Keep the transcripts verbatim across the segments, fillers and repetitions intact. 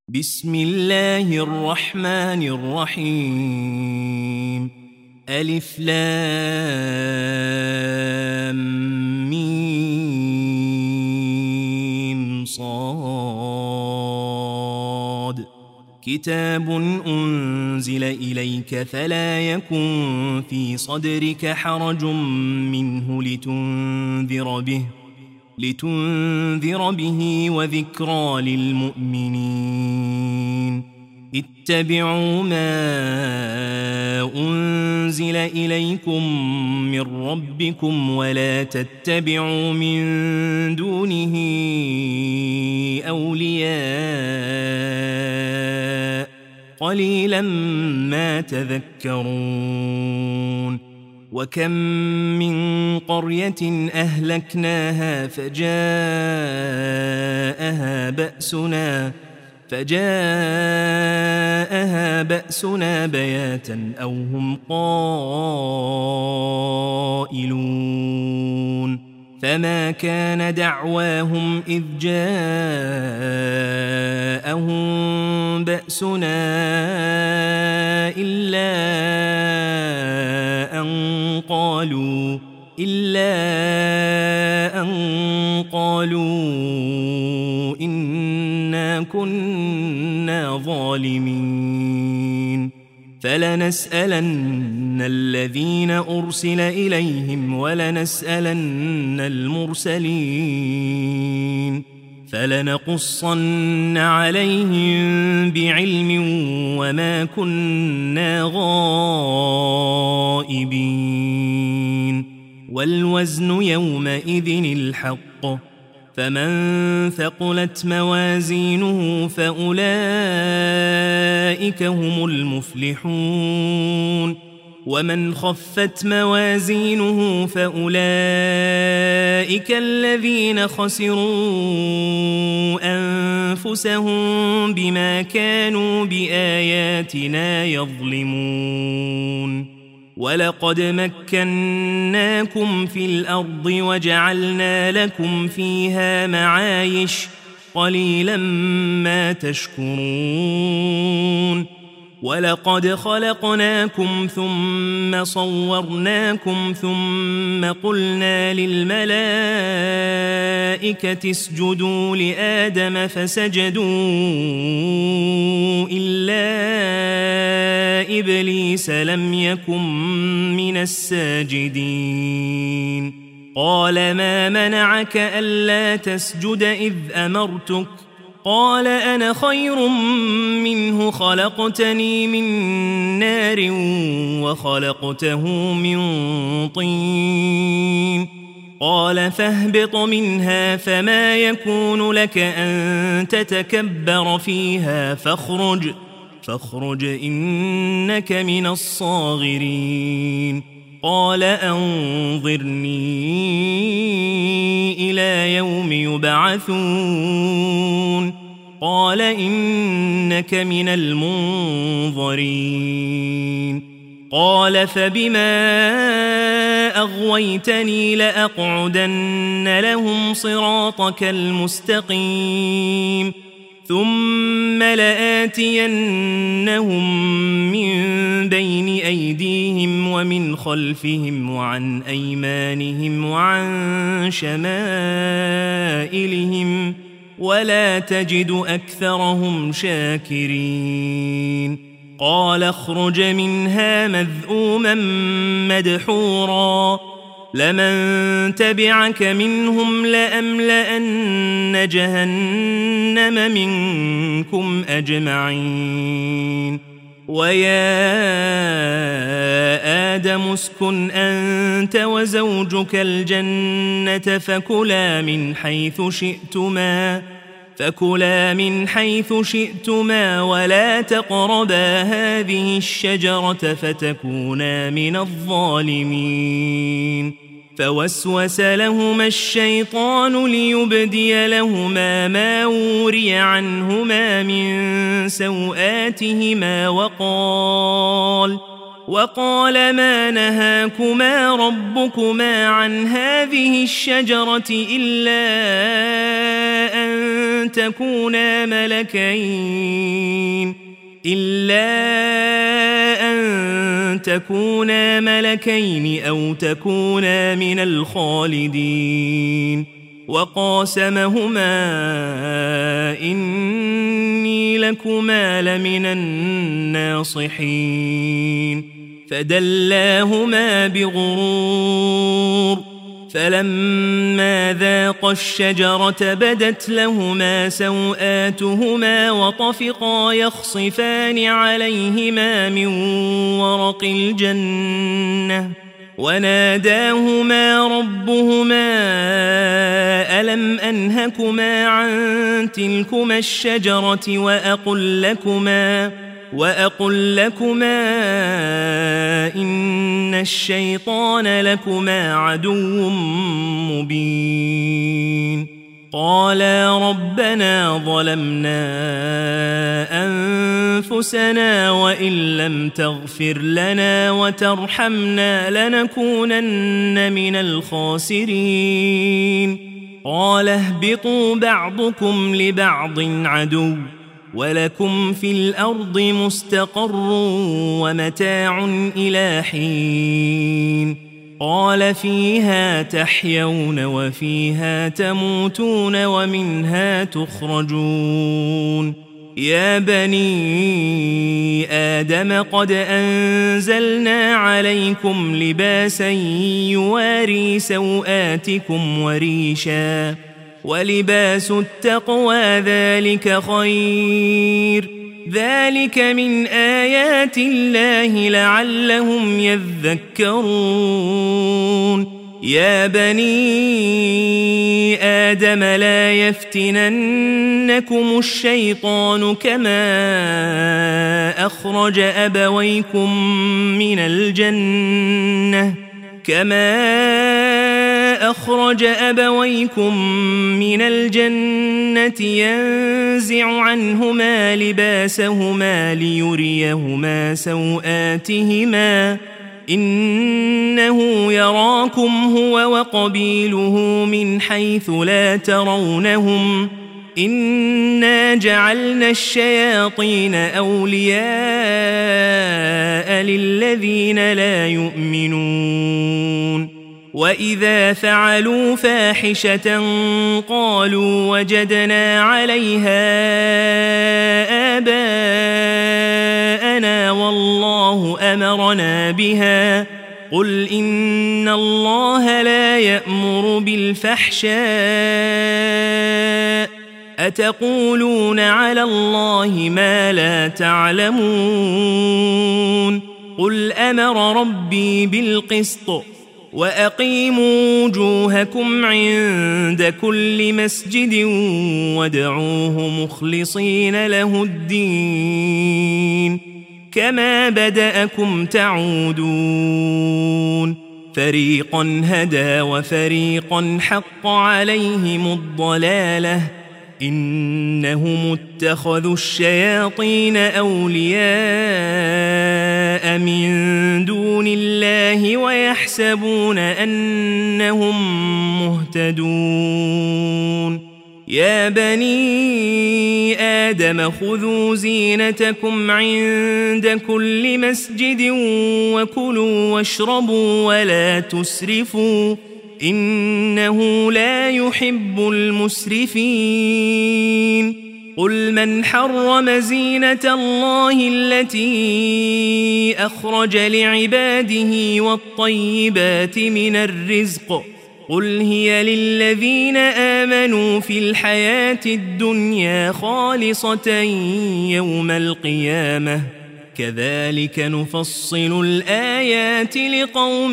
بسم الله الرحمن الرحيم ألف لام ميم صاد كتاب أنزل إليك فلا يكن في صدرك حرج منه لتنذر به لتنذر به وذكرى للمؤمنين اتبعوا ما أنزل إليكم من ربكم ولا تتبعوا من دونه أولياء قليلا ما تذكرون وكم من قرية أهلكناها فجاءها بأسنا فجاءها بأسنا بياتا أو هم قائلون فما كان دعواهم إذ جاءهم بأسنا إلا أن قالوا إلا أن قالوا إنا كنا ظالمين فلنسألن الذين أرسل إليهم ولنسألن المرسلين فلنقصن عليهم بعلم وما كنا غائبين والوزن يومئذ الحق فمن ثقلت موازينه فأولئك هم المفلحون ومن خفت موازينه فأولئك الذين خسروا أنفسهم بما كانوا بآياتنا يظلمون ولقد مكناكم في الأرض وجعلنا لكم فيها معايش قليلا ما تشكرون ولقد خلقناكم ثم صورناكم ثم قلنا للملائكة اسجدوا لآدم فسجدوا إلا إبليس لم يكن من الساجدين قال ما منعك ألا تسجد إذ أمرتك قال أنا خير منه خلقتني من نار وخلقته من طين قال فاهبط منها فما يكون لك أن تتكبر فيها فاخرج فاخرج إنك من الصاغرين قال أنظرني إلى يوم يبعثون قال إنك من المنظرين قال فبما أغويتني لأقعدن لهم صراطك المستقيم ثم لآتينهم من بين أيديهم ومن خلفهم وعن أيمانهم وعن شمائلهم ولا تجد أكثرهم شاكرين قال اخرج منها مذءوما مدحورا لمن تبعك منهم لأملأن جهنم منكم أجمعين ويا آدم اسكن أنت وزوجك الجنة فكلا من حيث شئتما فكلا من حيث شئتما ولا تقربا هذه الشجرة فتكونا من الظالمين فوسوس لهما الشيطان ليبدي لهما ما وري عنهما من سوآتهما وقال وقال ما نهاكما ربكما عن هذه الشجرة إلا أن تكونا ملكين إلا أن تكونا ملكين أو تكونا من الخالدين وقاسمهما إني لكما لمن الناصحين فدلاهما بغرور فلما ذاقا الشجرة بدت لهما سوآتهما وطفقا يخصفان عليهما من ورق الجنة وناداهما ربهما ألم أنهكما عن تلكما الشجرة وأقل لكما وأقل لكما إن الشيطان لكما عدو مبين قالا ربنا ظلمنا أنفسنا وإن لم تغفر لنا وترحمنا لنكونن من الخاسرين قال اهبطوا بعضكم لبعض عدو ولكم في الأرض مستقر ومتاع إلى حين قال فيها تحيون وفيها تموتون ومنها تخرجون يا بني آدم قد أنزلنا عليكم لباسا يواري سوآتكم وريشا ولباس التقوى ذلك خير ذلك من آيات الله لعلهم يذكرون يا بني آدم لا يفتننكم الشيطان كما أخرج أبويكم من الجنة كما أخرج أبويكم من الجنة ينزع عنهما لباسهما ليريهما سوآتهما إنه يراكم هو وقبيله من حيث لا ترونهم إنا جعلنا الشياطين أولياء للذين لا يؤمنون وإذا فعلوا فاحشة قالوا وجدنا عليها آباءنا والله أمرنا بها قل إن الله لا يأمر بالفحشاء أتقولون على الله ما لا تعلمون قل أمر ربي بالقسط وأقيموا وجوهكم عند كل مسجد وادعوه مخلصين له الدين كما بدأكم تعودون فريقا هدى وفريقا حق عليهم الضلالة إنهم اتخذوا الشياطين أولياء من دون الله ويحسبون أنهم مهتدون يا بني آدم خذوا زينتكم عند كل مسجد وكلوا واشربوا ولا تسرفوا إنه لا يحب المسرفين قل من حرم زينة الله التي أخرج لعباده والطيبات من الرزق قل هي للذين آمنوا في الحياة الدنيا خالصة يوم القيامة كذلك نفصل الآيات لقوم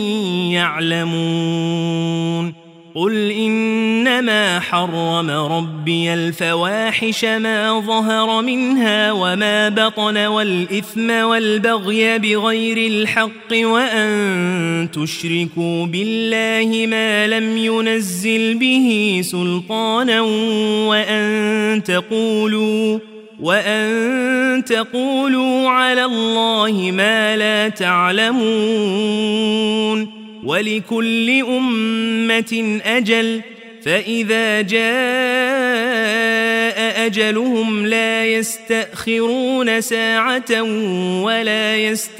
يعلمون قل إنما حرم ربي الفواحش ما ظهر منها وما بطن والإثم والبغي بغير الحق وأن تشركوا بالله ما لم ينزل به سلطانا وأن تقولوا وأن تقولوا على الله ما لا تعلمون ولكل أمة أجل فإذا جاء أجلهم لا يستأخرون ساعة ولا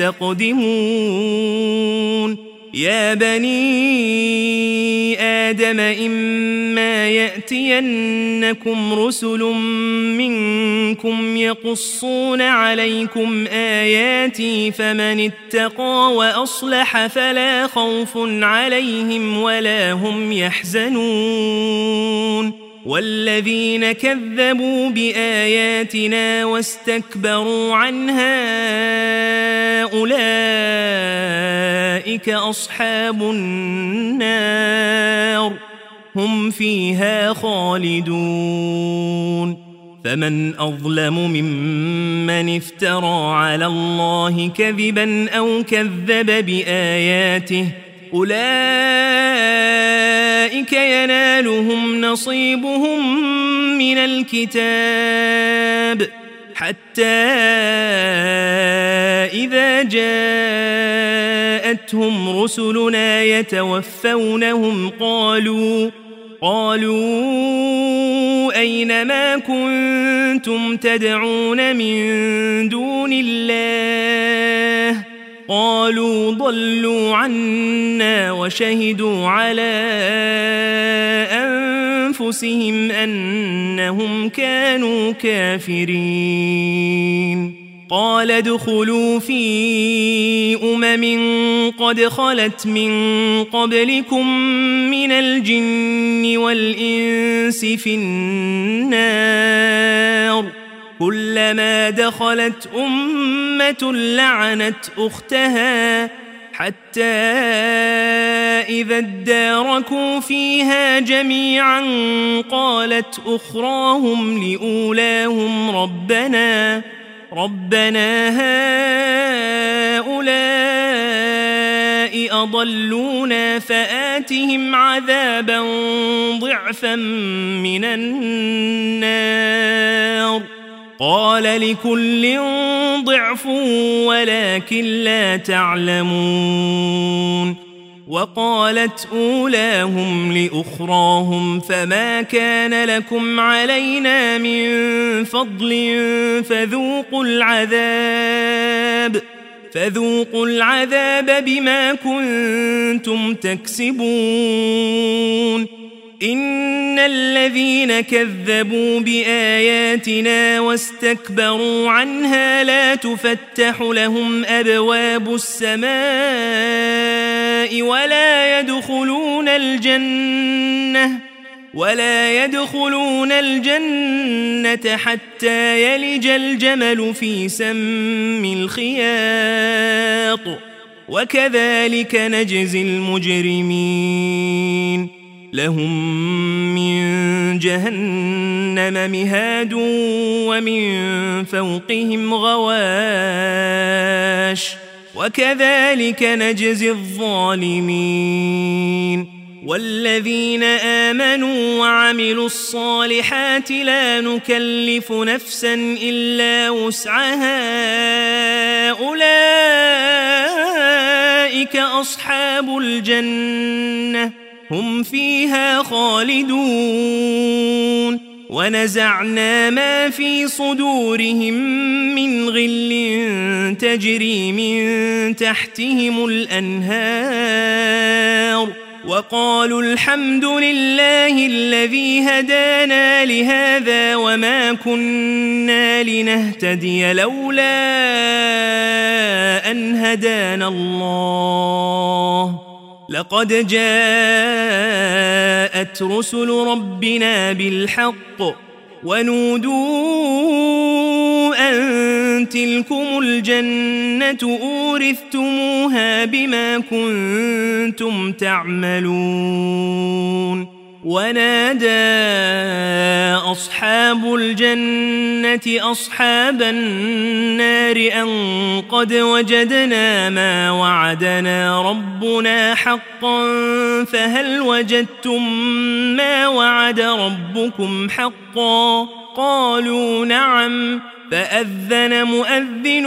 يستقدمون يا بني آدم إما يأتينكم رسل منكم يقصون عليكم آياتي فمن اتقى وأصلح فلا خوف عليهم ولا هم يحزنون والذين كذبوا بآياتنا واستكبروا عنها أولئك أصحاب النار هم فيها خالدون فمن أظلم ممن افترى على الله كذبا أو كذب بآياته أولئك ينالهم نصيبهم من الكتاب حتى إذا جاءتهم رسلنا يتوفونهم قالوا قالوا أين ما كنتم تدعون من دون الله قالوا ضلوا عنا وشهدوا على أنفسهم أنهم كانوا كافرين قال ادخلوا في أمم قد خلت من قبلكم من الجن والإنس في النار كلما دخلت أمة لعنت أختها حتى إذا اداركوا فيها جميعا قالت أخراهم لأولاهم ربنا ربنا هؤلاء أضلونا فآتهم عذابا ضعفا من النار قال لكل ضعف ولكن لا تعلمون وقالت أولاهم لأخراهم فما كان لكم علينا من فضل فذوقوا العذاب فذوقوا العذاب بما كنتم تكسبون إن الذين كذبوا بآياتنا واستكبروا عنها لا تفتح لهم أبواب السماء ولا يدخلون الجنة ولا يدخلون الجنة حتى يلج الجمل في سم الخياط وكذلك نجزي المجرمين لهم من جهنم مهاد ومن فوقهم غواش وكذلك نجزي الظالمين والذين آمنوا وعملوا الصالحات لا نكلف نفسا إلا وسعها أولئك أصحاب الجنة هم فيها خالدون ونزعنا ما في صدورهم من غل تجري من تحتهم الأنهار وقالوا الحمد لله الذي هدانا لهذا وما كنا لنهتدي لولا أن هدانا الله لقد جاءت رسل ربنا بالحق ونودوا أن تلكم الجنة أورثتموها بما كنتم تعملون ونادى أصحاب الجنة أصحاب النار أن قد وجدنا ما وعدنا ربنا حقا فهل وجدتم ما وعد ربكم حقا قالوا نعم فأذن مؤذن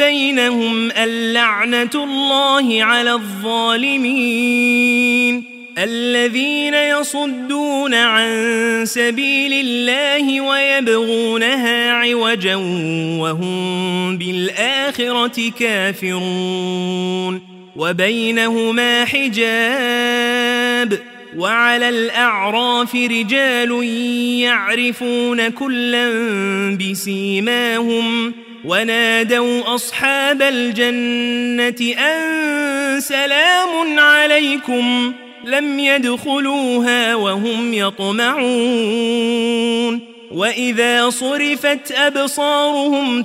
بينهم اللعنة الله على الظالمين الذين يصدون عن سبيل الله ويبغونها عوجا وهم بالآخرة كافرون وبينهما حجاب وعلى الأعراف رجال يعرفون كلا بسيماهم ونادوا أصحاب الجنة أن سلام عليكم لم يدخلوها وهم يطمعون وإذا صرفت أبصارهم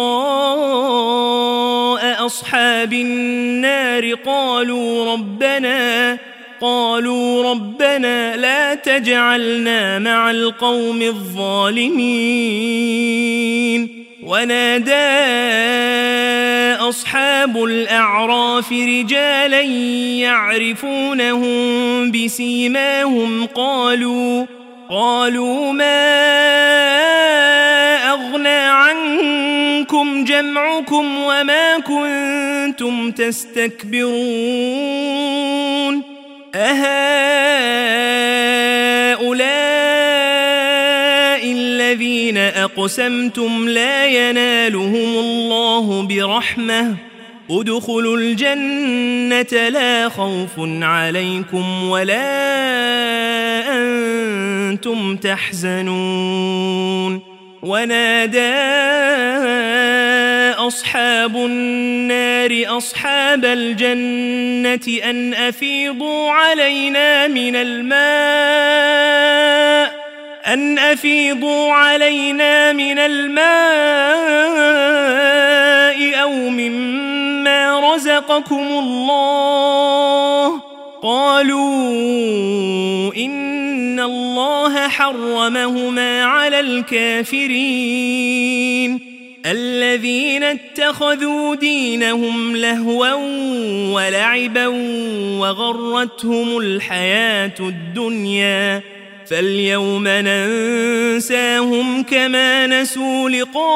تلقاء أصحاب النار قالوا ربنا قالوا ربنا لا تجعلنا مع القوم الظالمين ونادى أصحاب الأعراف رجالا يعرفونهم بسيماهم قالوا قالوا ما أغنى عنكم جمعكم وما كنتم تستكبرون أهؤلاء الذين أقسمتم لا ينالهم الله برحمة ادخلوا الجنة لا خوف عليكم ولا أنتم تحزنون ونادى أصحاب النار أصحاب الجنة أن أفيضوا علينا من الماء أن أفيضوا علينا من الماء أو مما رزقكم الله قالوا إن الله حرمهما على الكافرين الذين اتخذوا دينهم لهوا ولعبا وغرتهم الحياة الدنيا فاليوم ننساهم كما نسوا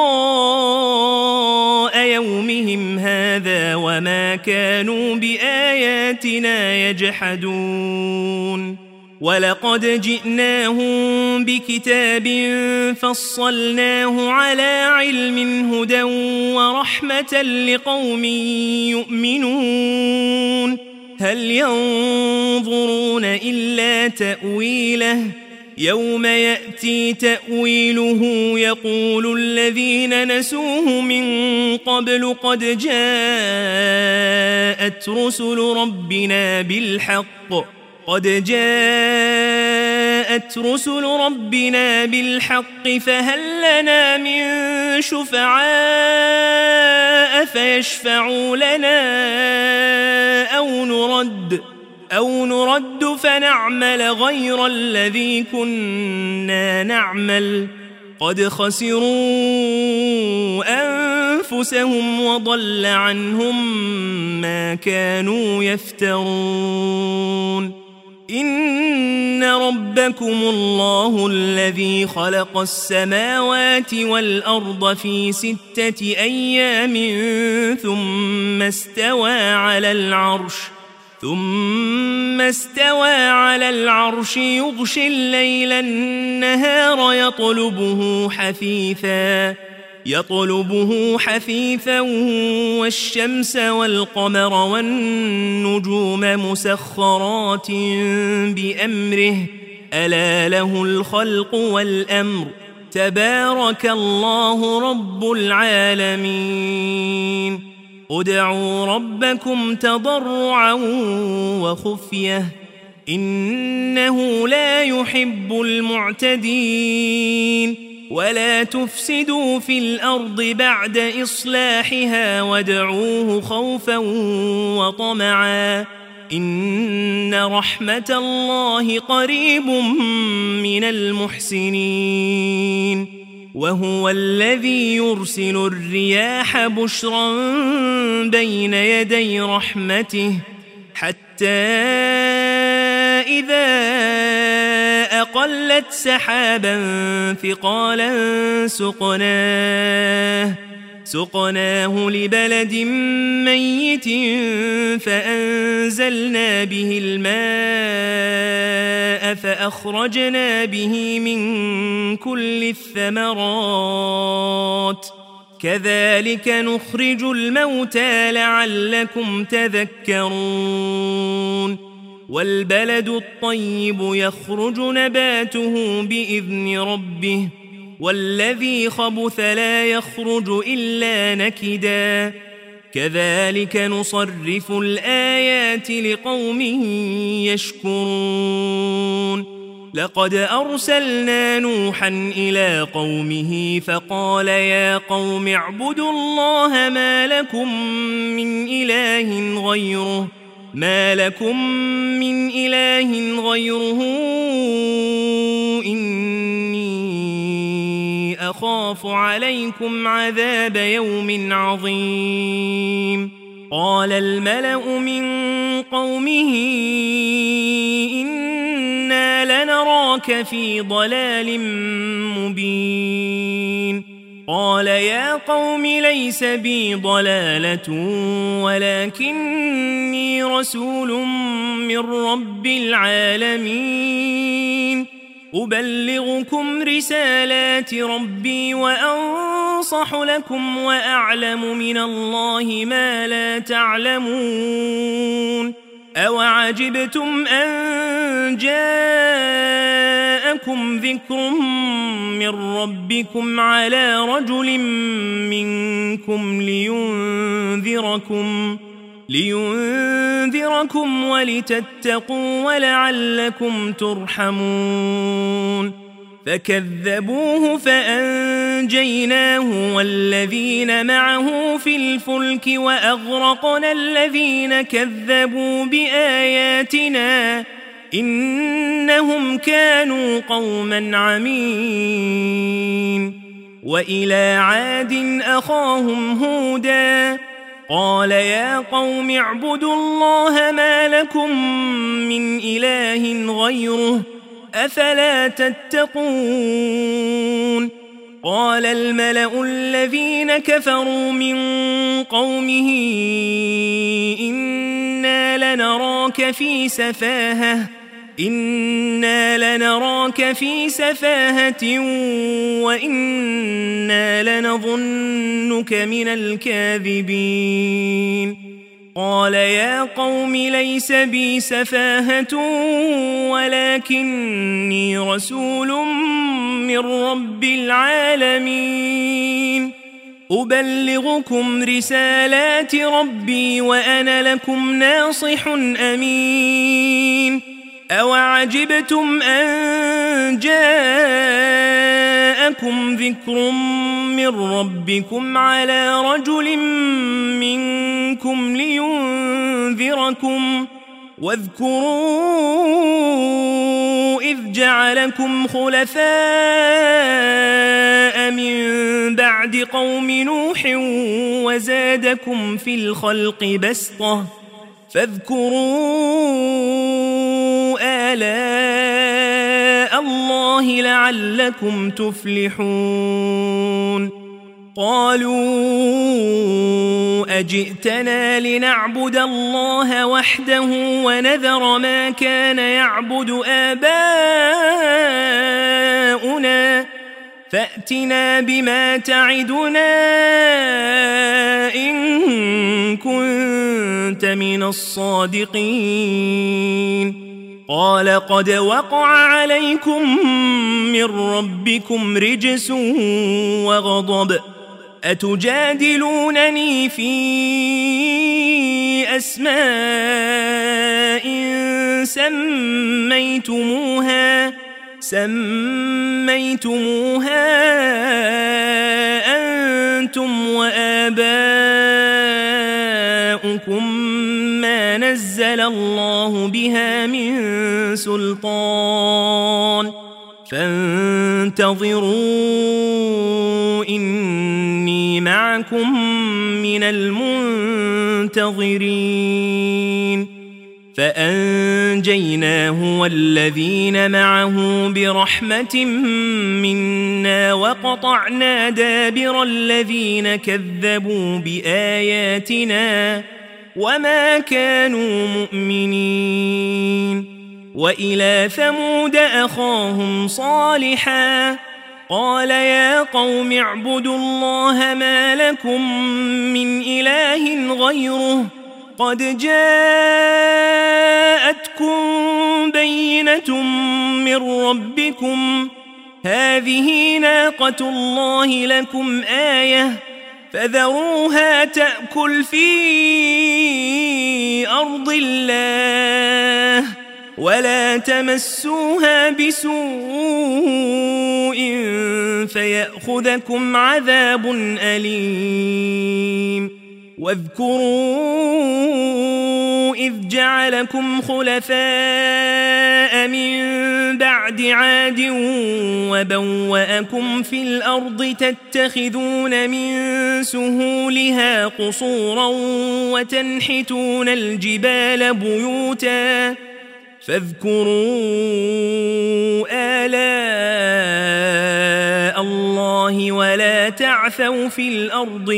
لقاء يومهم هذا وما كانوا بآياتنا يجحدون ولقد جئناهم بكتاب فصلناه على علم هدى ورحمة لقوم يؤمنون هل ينظرون إلا تأويله يوم يأتي تأويله يقول الذين نسوه من قبل قد جاءت رسل ربنا بالحق قد جاءت رسل ربنا بالحق فهل لنا من شفعاء فيشفعوا لنا أو نرد أو نرد فنعمل غير الذي كنا نعمل قد خسروا أنفسهم وضل عنهم ما كانوا يفترون إن ربكم الله الذي خلق السماوات والأرض في ستة أيام ثم استوى على العرش ثم استوى على العرش يغشي الليل النهار يطلبه حثيثا يطلبه حثيثا والشمس والقمر والنجوم مسخرات بأمره ألا له الخلق والأمر تبارك الله رب العالمين ادعوا ربكم تضرعا وخفية إنه لا يحب المعتدين ولا تفسدوا في الأرض بعد إصلاحها وادعوه خوفا وطمعا إن رحمة الله قريب من المحسنين وهو الذي يرسل الرياح بشرا بين يدي رحمته حتى إذا أقلت سحابا ثقالا سقناه سقناه لبلد ميت فأنزلنا به الماء فأخرجنا به من كل الثمرات كذلك نخرج الموتى لعلكم تذكرون والبلد الطيب يخرج نباته بإذن ربه والذي خبث لا يخرج إلا نكدا كذلك نصرف الآيات لقوم يشكرون لقد أرسلنا نوحا إلى قومه فقال يا قوم اعبدوا الله ما لكم من إله غيره ما لكم من إله غيره إني أخاف عليكم عذاب يوم عظيم قال الملأ من قومه إنا لنراك في ضلال مبين قال يا قوم ليس بي ضلالة ولكني رسول من رب العالمين أبلغكم رسالات ربي وأنصح لكم وأعلم من الله ما لا تعلمون أوعجبتم أن جاءكم ذكر من ربكم على رجل منكم لينذركم لينذركم ولتتقوا ولعلكم ترحمون فكذبوه فأنجيناه والذين معه في الفلك وأغرقنا الذين كذبوا بآياتنا إنهم كانوا قوما عمين وإلى عاد أخاهم هودا قال يا قوم اعبدوا الله ما لكم من إله غيره أفلا تتقون قال الملأ الذين كفروا من قومه إنا لنراك في سفاهة إنا لنراك في سفاهة وإنا لنظنك من الكاذبين قال يا قوم ليس بي سفاهة ولكني رسول من رب العالمين أبلغكم رسالات ربي وأنا لكم ناصح أمين أوعجبتم أن جاءكم ذكر من ربكم على رجل منكم لينذركم واذكروا إذ جعلكم خلفاء من بعد قوم نوح وزادكم في الخلق بسطة فاذكروا آلاء الله لعلكم تفلحون قالوا أجئتنا لنعبد الله وحده ونذر ما كان يعبد آباؤنا فأتنا بما تعدنا إن كنت من الصادقين قال قد وقع عليكم من ربكم رجس وغضب أتجادلونني في أسماء سميتموها سميتموها أنتم وآباؤكم ما نزل الله بها من سلطان فانتظروا إني معكم من المنتظرين فأنجيناه والذين معه برحمة منا وقطعنا دابر الذين كذبوا بآياتنا وما كانوا مؤمنين. وإلى ثمود أخاهم صالحا قال يا قوم اعبدوا الله ما لكم من إله غيره قد جاءتكم بينة من ربكم هذه ناقة الله لكم آية فذروها تأكل في أرض الله ولا تمسوها بسوء فيأخذكم عذاب أليم. واذكروا إذ جعلكم خلفاء من بعد عاد وبوأكم في الأرض تتخذون من سهولها قصورا وتنحتون الجبال بيوتا فاذكروا آلاء الله ولا تعثوا في الأرض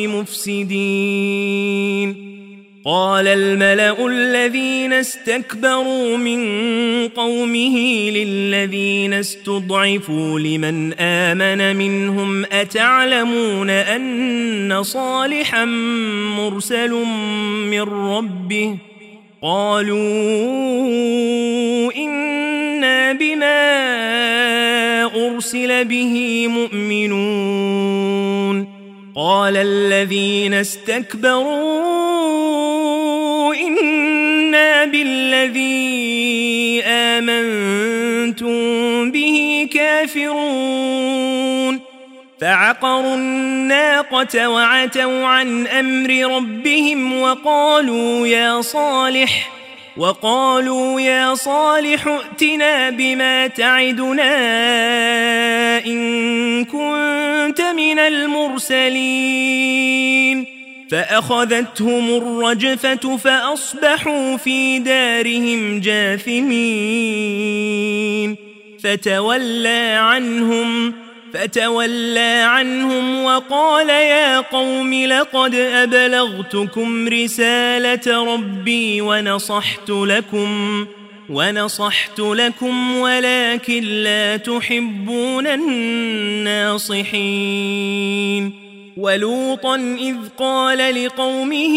مفسدين. قال الملأ الذين استكبروا من قومه للذين استضعفوا لمن آمن منهم أتعلمون أن صالحا مرسل من ربه قالوا إنا بما أرسل به مؤمنون. قال الذين استكبروا إنا بالذي آمنتم به كافرون فعقروا الناقة وعتوا عن أمر ربهم وقالوا يا صالح وقالوا يا صالح ائتنا بما تعدنا إن كنت من المرسلين فأخذتهم الرجفة فأصبحوا في دارهم جاثمين. فتولى عنهم فتولى عنهم وقال يا قوم لقد أبلغتكم رسالة ربي ونصحت لكم ونصحت لكم ولكن لا تحبون الناصحين. ولوطا إذ قال لقومه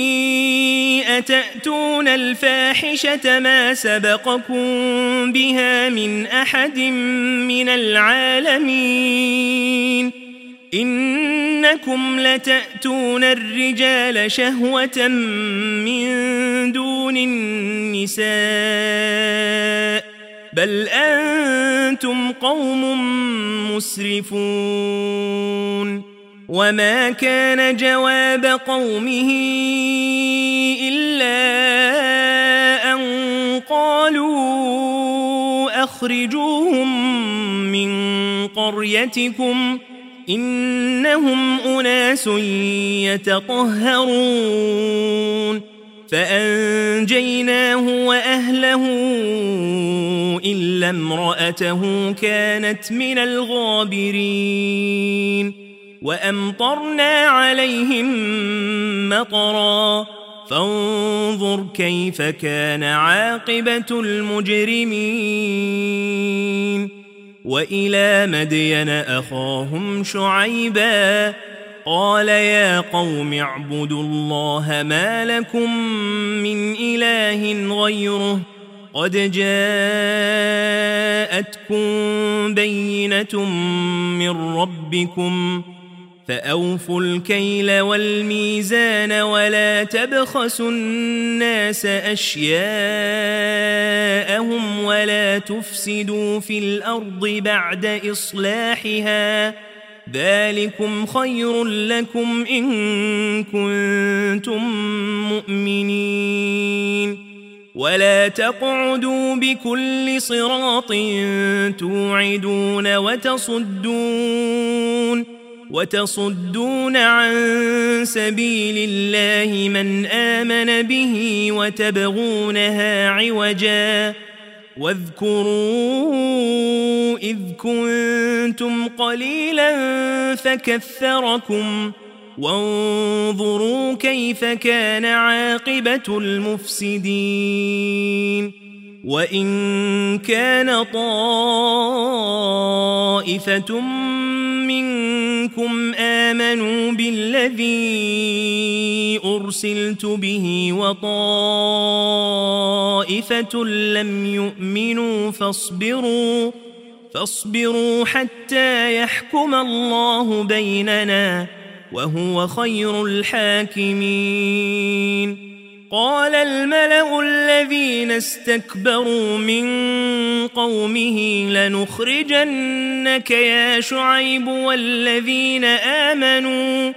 أتأتون الفاحشة ما سبقكم بها من أحد من العالمين إنكم لتأتون الرجال شهوة من دون النساء بل أنتم قوم مسرفون. وما كان جواب قومه إلا أن قالوا أخرجوهم من قريتكم إنهم أناس يتطهرون. فأنجيناه وأهله إلا امرأته كانت من الغابرين. وأمطرنا عليهم مطرا فانظر كيف كان عاقبة المجرمين. وإلى مدين أخاهم شعيبا قال يا قوم اعبدوا الله ما لكم من إله غيره قد جاءتكم بينة من ربكم فأوفوا الكيل والميزان ولا تبخسوا الناس أشياءهم ولا تفسدوا في الأرض بعد إصلاحها ذلكم خير لكم إن كنتم مؤمنين. ولا تقعدوا بكل صراط توعدون وتصدون وتصدون عن سبيل الله من آمن به وتبغونها عوجا واذكروا إذ كنتم قليلا فكثركم وانظروا كيف كان عاقبة المفسدين وإن كان طائفة منكم آمنوا بالذي أرسلت به وطائفة لم يؤمنوا فاصبروا فاصبروا حتى يحكم الله بيننا وهو خير الحاكمين قال الملأ الذين استكبروا من قومه لنخرجنك يا شعيب والذين آمنوا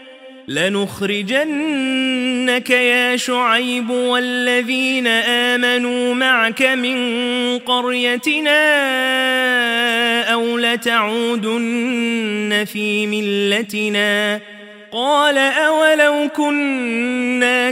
لنخرجنك يا شعيب والذين آمنوا معك من قريتنا أو لتعودن في ملتنا قال أولو كنا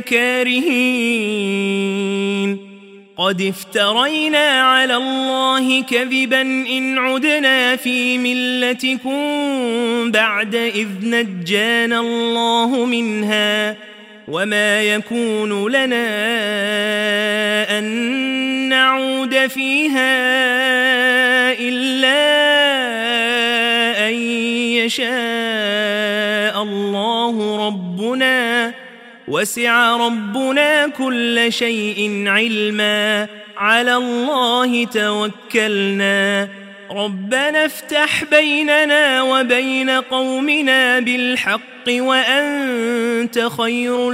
كارهين قد افترينا على الله كذبا إن عدنا في ملتكم بعد إذ نجانا الله منها وما يكون لنا أن نعود فيها إلا أن يشاء الله ربنا وسع ربنا كل شيء علما على الله توكلنا ربنا افتح بيننا وبين قومنا بالحق وأنت خير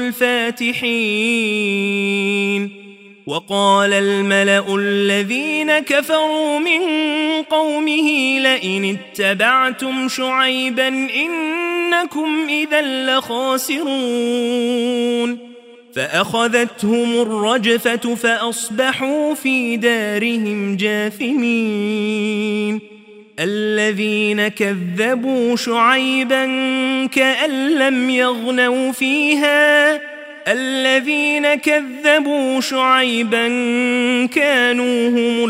الفاتحين وقال الملأ الذين كفروا من قومه لئن اتبعتم شعيبا إنكم إذا لخاسرون فأخذتهم الرجفة فأصبحوا في دارهم جاثمين الذين كذبوا شعيبا كأن لم يغنوا فيها الذين كذبوا شعيبا كانوا هم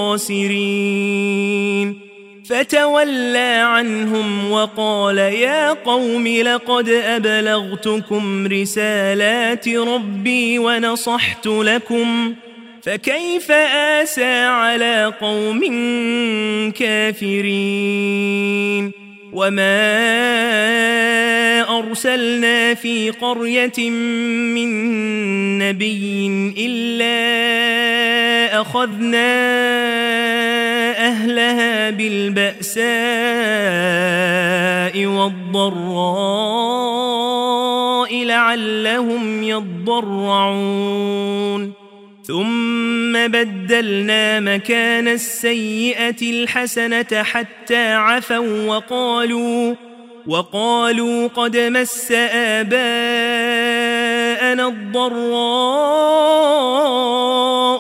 الخاسرين فتولى عنهم وقال يا قوم لقد أبلغتكم رسالات ربي ونصحت لكم فكيف آسى على قوم كافرين وما أرسلنا في قرية من نبي إلا أخذنا أهلها بالبأساء والضراء لعلهم يضرعون ثم بدلنا مكان السيئة الحسنة حتى عفوا وقالوا وقالوا قد مس آباءنا الضراء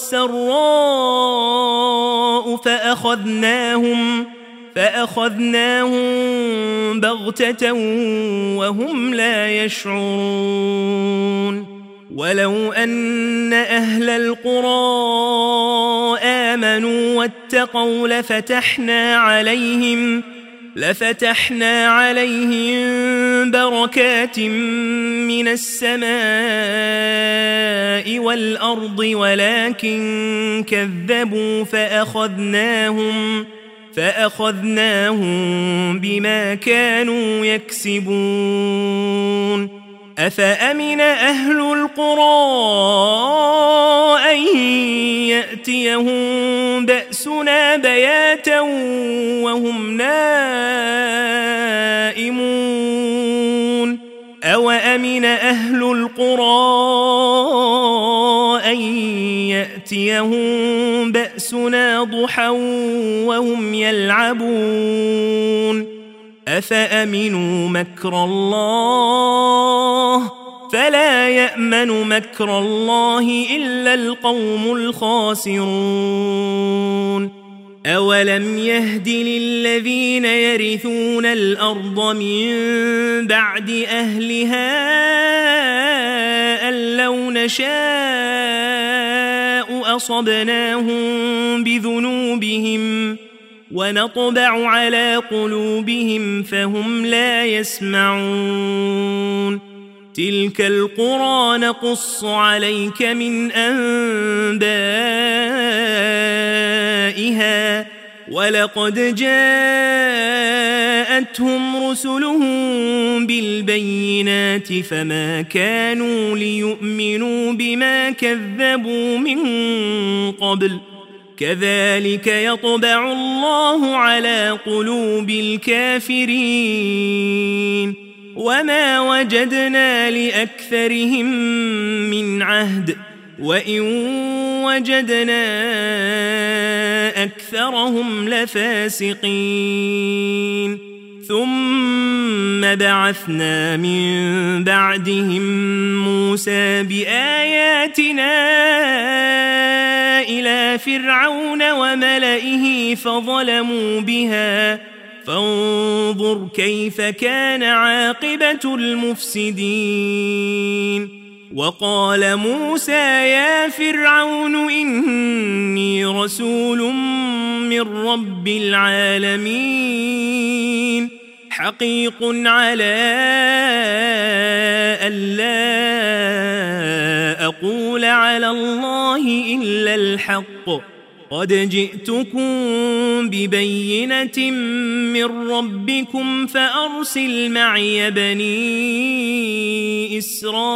والسراء فأخذناهم فأخذناهم بغتة وهم لا يشعرون ولو أن أهل القرى آمنوا واتقوا لفتحنا عليهم لفتحنا عليهم بركات من السماء والأرض ولكن كذبوا فأخذناهم فأخذناهم بما كانوا يكسبون أفأمن أهل القرى أن يأتيهم بأسنا بياتا وهم نائمون أوأمن أهل القرى أن يأتيهم بأسنا ضحى وهم يلعبون أفأمنوا مكر الله فلا يأمن مكر الله إلا القوم الخاسرون أولم يهد للذين يرثون الأرض من بعد أهلها أن لو نشاء أصبناهم بذنوبهم ونطبع على قلوبهم فهم لا يسمعون تلك القرى نقص عليك من أنبائها ولقد جاءتهم رسلهم بالبينات فما كانوا ليؤمنوا بما كذبوا من قبل كذلك يطبع الله على قلوب الكافرين وما وجدنا لأكثرهم من عهد وإن وجدنا أكثرهم لفاسقين ثم بعثنا من بعدهم موسى بآياتنا إلى فرعون وملئه فظلموا بها فانظر كيف كان عاقبة المفسدين وقال موسى يا فرعون إني رسول من رب العالمين حقيق على ألا أقول على الله إلا الحق قد جئتكم ببينة من ربكم فأرسل معي بني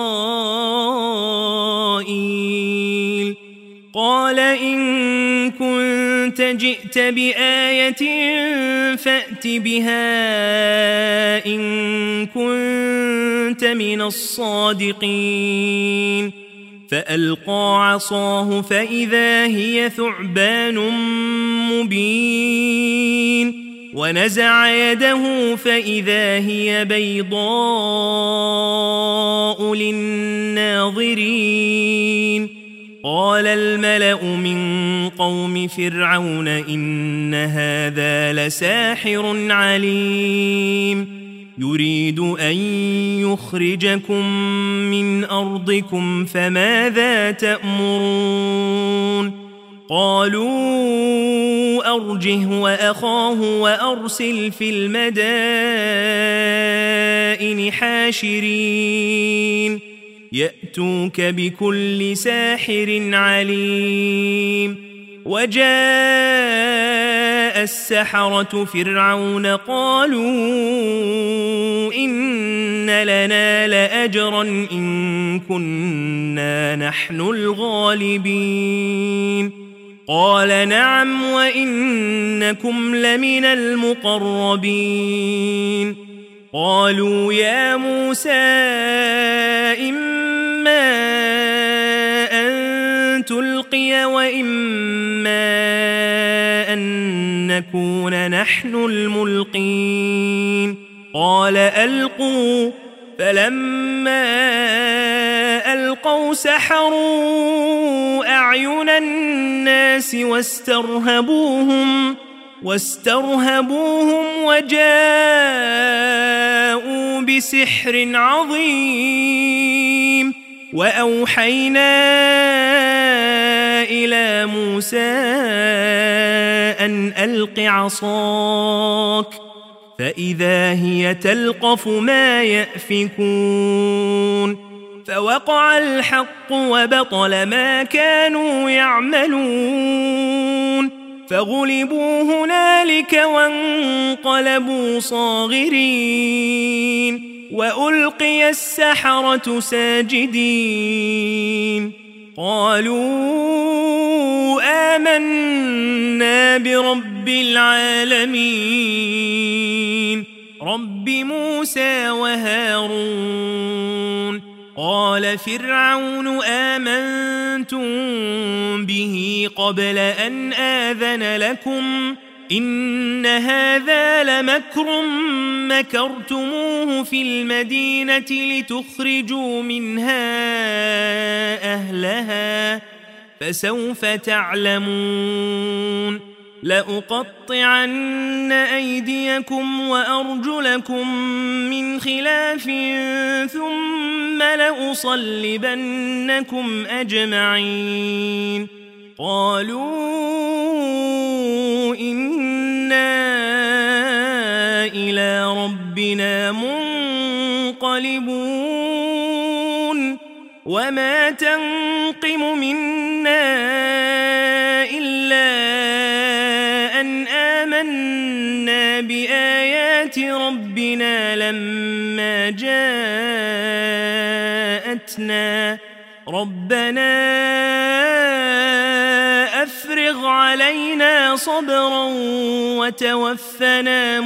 إسرائيل قال إن كنت جئت بآية فأت بها إن كنت من الصادقين فألقى عصاه فإذا هي ثعبان مبين ونزع يده فإذا هي بيضاء للناظرين قال الملأ من قوم فرعون إن هذا لساحر عليم يريد أن يخرجكم من أرضكم فماذا تأمرون قالوا أرجه وأخاه وأرسل في المدائن حاشرين يأتوك بكل ساحر عليم وجاء السحرة فرعون قالوا إن لنا لأجرا إن كنا نحن الغالبين قال نعم وإنكم لمن المقربين قالوا يا موسى إما أن تلقي وإما أن نكون نحن الملقين قال ألقوا فلما ألقوا سحروا أعين الناس واسترهبوهم واسترهبوهم وجاءوا بسحر عظيم وأوحينا إلى موسى أن ألق عصاك فإذا هي تلقف ما يأفكون فوقع الحق وبطل ما كانوا يعملون فغلبوا هنالك وانقلبوا صاغرين وألقي السحرة ساجدين قالوا آمنا برب العالمين رب موسى وهارون قال فرعون آمنتم به قبل أن آذن لكم إن هذا لمكر مكرتموه في المدينة لتخرجوا منها أهلها فسوف تعلمون لأقطعن أيديكم وأرجلكم من خلاف ثم لأصلبنكم أجمعين قالوا إنا إلى ربنا منقلبون وما تنقم منا إلا أن آمنا بآيات ربنا لما جاءتنا ربنا أفرغ علينا صبرا وتوفنا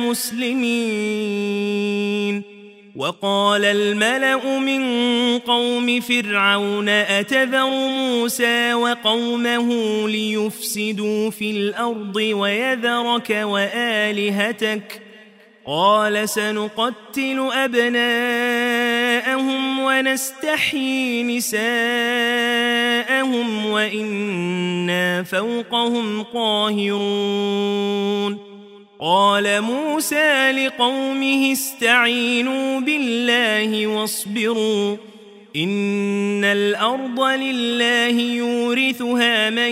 مسلمين وقال الملأ من قوم فرعون أتذر موسى وقومه ليفسدوا في الأرض ويذرك وآلهتك قال سنقتل أبناءهم ونستحيي نساءهم وإنا فوقهم قاهرون قال موسى لقومه استعينوا بالله واصبروا إن الأرض لله يورثها من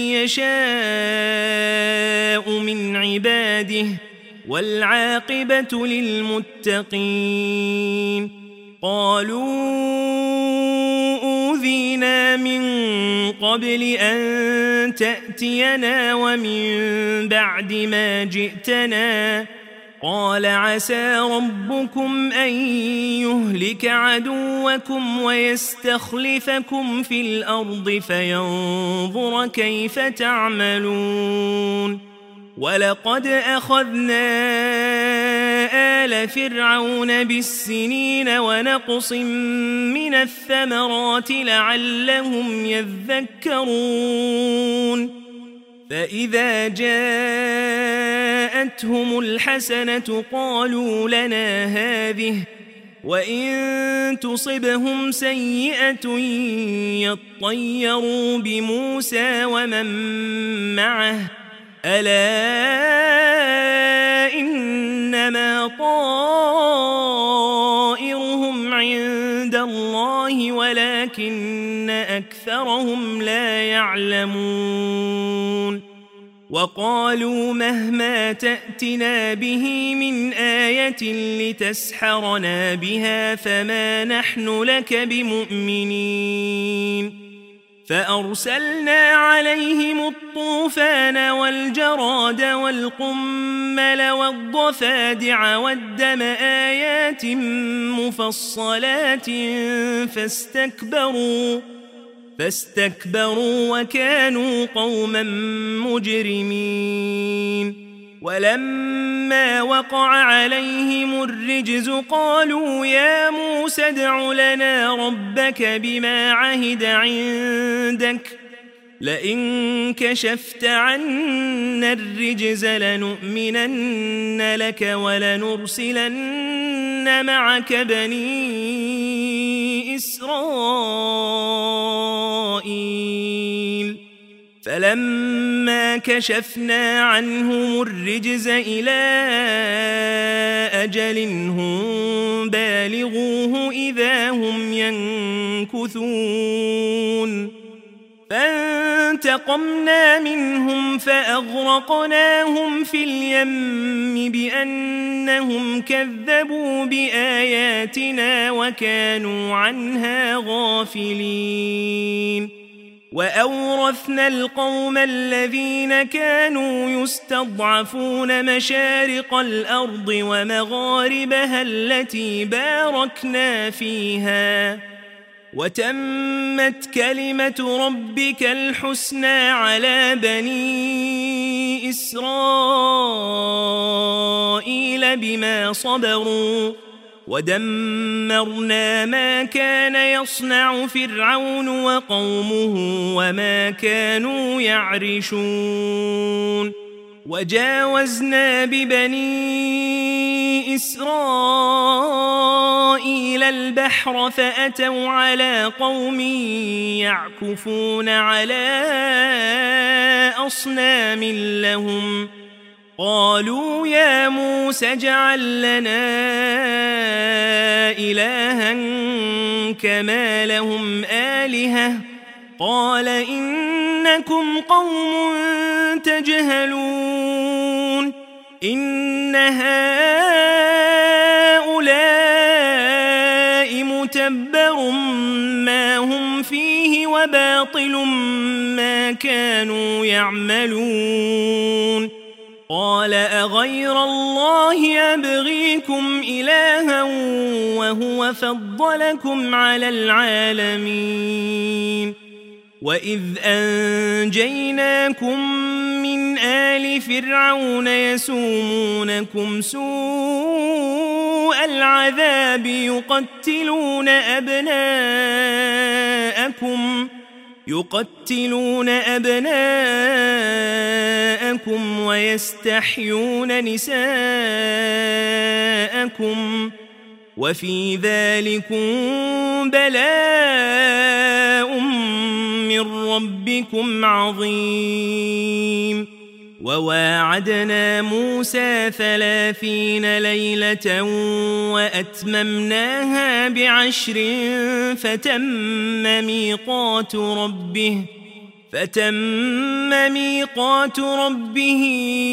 يشاء من عباده والعاقبة للمتقين قالوا أوذينا من قبل أن تأتينا ومن بعد ما جئتنا قال عسى ربكم أن يهلك عدوكم ويستخلفكم في الأرض فينظر كيف تعملون ولقد أخذنا آل فرعون بالسنين ونقص من الثمرات لعلهم يذكرون فإذا جاءتهم الحسنة قالوا لنا هذه وإن تصبهم سيئة يطيروا بموسى ومن معه ألا إنما طائرهم عند الله ولكن أكثرهم لا يعلمون وقالوا مهما تأتنا به من آية لتسحرنا بها فما نحن لك بمؤمنين فأرسلنا عليهم الطوفان والجراد والقمل والضفادع والدم آيات مفصلات فاستكبروا فاستكبروا وكانوا قوما مجرمين ولما وقع عليهم الرجز قالوا يا موسى ادع لنا ربك بما عهد عندك لئن كشفت عنا الرجز لنؤمنن لك ولنرسلن معك بني إسرائيل فلما كشفنا عنهم الرجز إلى أجل هم بالغوه إذا هم ينكثون فانتقمنا منهم فأغرقناهم في اليم بأنهم كذبوا بآياتنا وكانوا عنها غافلين وأورثنا القوم الذين كانوا يستضعفون مشارق الأرض ومغاربها التي باركنا فيها وتمت كلمة ربك الحسنى على بني إسرائيل بما صبروا ودمرنا ما كان يصنع فرعون وقومه وما كانوا يعرشون وجاوزنا ببني إسرائيل البحر فأتوا على قوم يعكفون على أصنام لهم قالوا يا موسى اجعل لنا إلها كما لهم آلهة قال إنكم قوم تجهلون إن هؤلاء متبر ما هم فيه وباطل ما كانوا يعملون قال أغير الله أبغيكم إلها وهو فضلكم على العالمين وإذ أنجيناكم من آل فرعون يسومونكم سوء العذاب يقتلون أبناءكم يقتلون أبناءكم ويستحيون نساءكم وفي ذلكم بلاء من ربكم عظيم وواعدنا موسى ثلاثين ليلة وأتممناها بعشر فتم ميقات ربه فتم ميقات ربه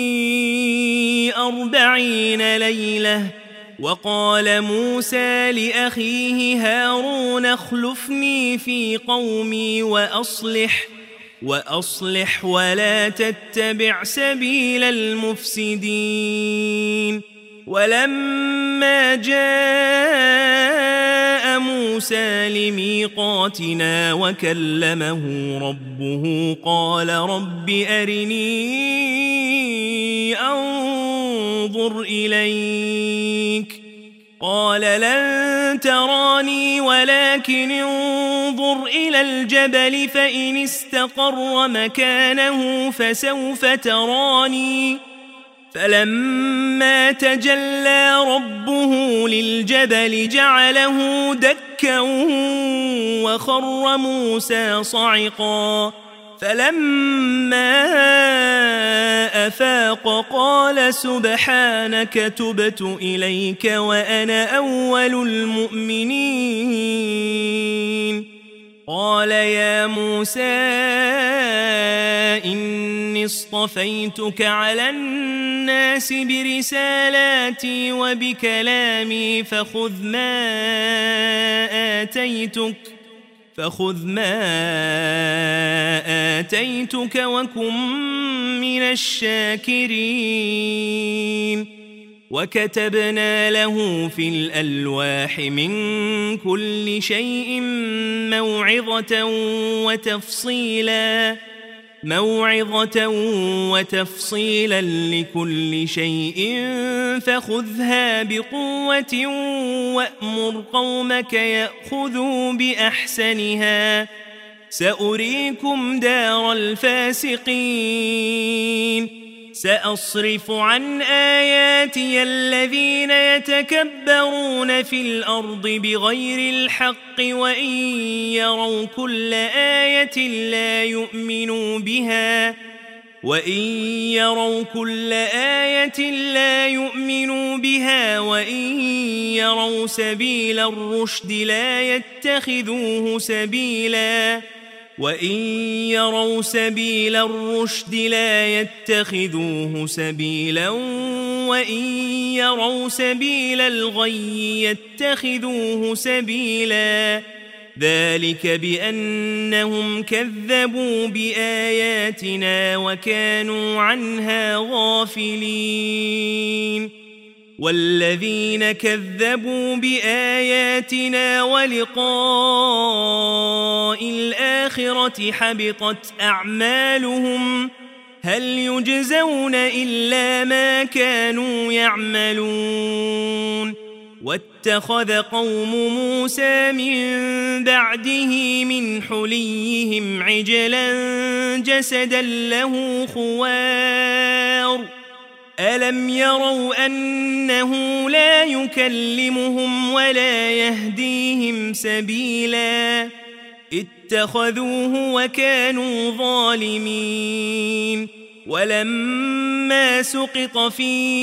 أربعين ليلة وقال موسى لأخيه هارون اخلفني في قومي وأصلح وأصلح ولا تتبع سبيل المفسدين ولما جاء موسى لميقاتنا وكلمه ربه قال رب أرني أنظر إليك قال لن تراني ولكن انظر إلى الجبل فإن استقر مكانه فسوف تراني فلما تجلى ربه للجبل جعله دكا وخر موسى صعقا فلما أفاق قال سبحانك تبت إليك وأنا أول المؤمنين قال يا موسى إني اصطفيتك على الناس برسالاتي وبكلامي فخذ ما آتيتك فخذ ما آتيتك وكن من الشاكرين وكتبنا له في الألواح من كل شيء موعظة وتفصيلا موعظة وتفصيلا لكل شيء فخذها بقوة وأمر قومك يأخذوا بأحسنها سأريكم دار الفاسقين سأصرف عن آياتي الذين يتكبرون في الأرض بغير الحق وإن يروا كل آية لا يؤمنوا بها وإن يروا كل آية لا يؤمنوا بها وإن يروا سبيل الرشد لا يتخذوه سبيلا وإن يروا سبيل الرشد لا يتخذوه سبيلا وإن يروا سبيل الغي يتخذوه سبيلا ذلك بأنهم كذبوا بآياتنا وكانوا عنها غافلين والذين كذبوا بآياتنا ولقاء الآخرة حبطت أعمالهم هل يجزون إلا ما كانوا يعملون واتخذ قوم موسى من بعده من حليهم عجلا جسدا له خوار ألم يروا أنه لا يكلمهم ولا يهديهم سبيلا اتخذوه وكانوا ظالمين ولما سقط في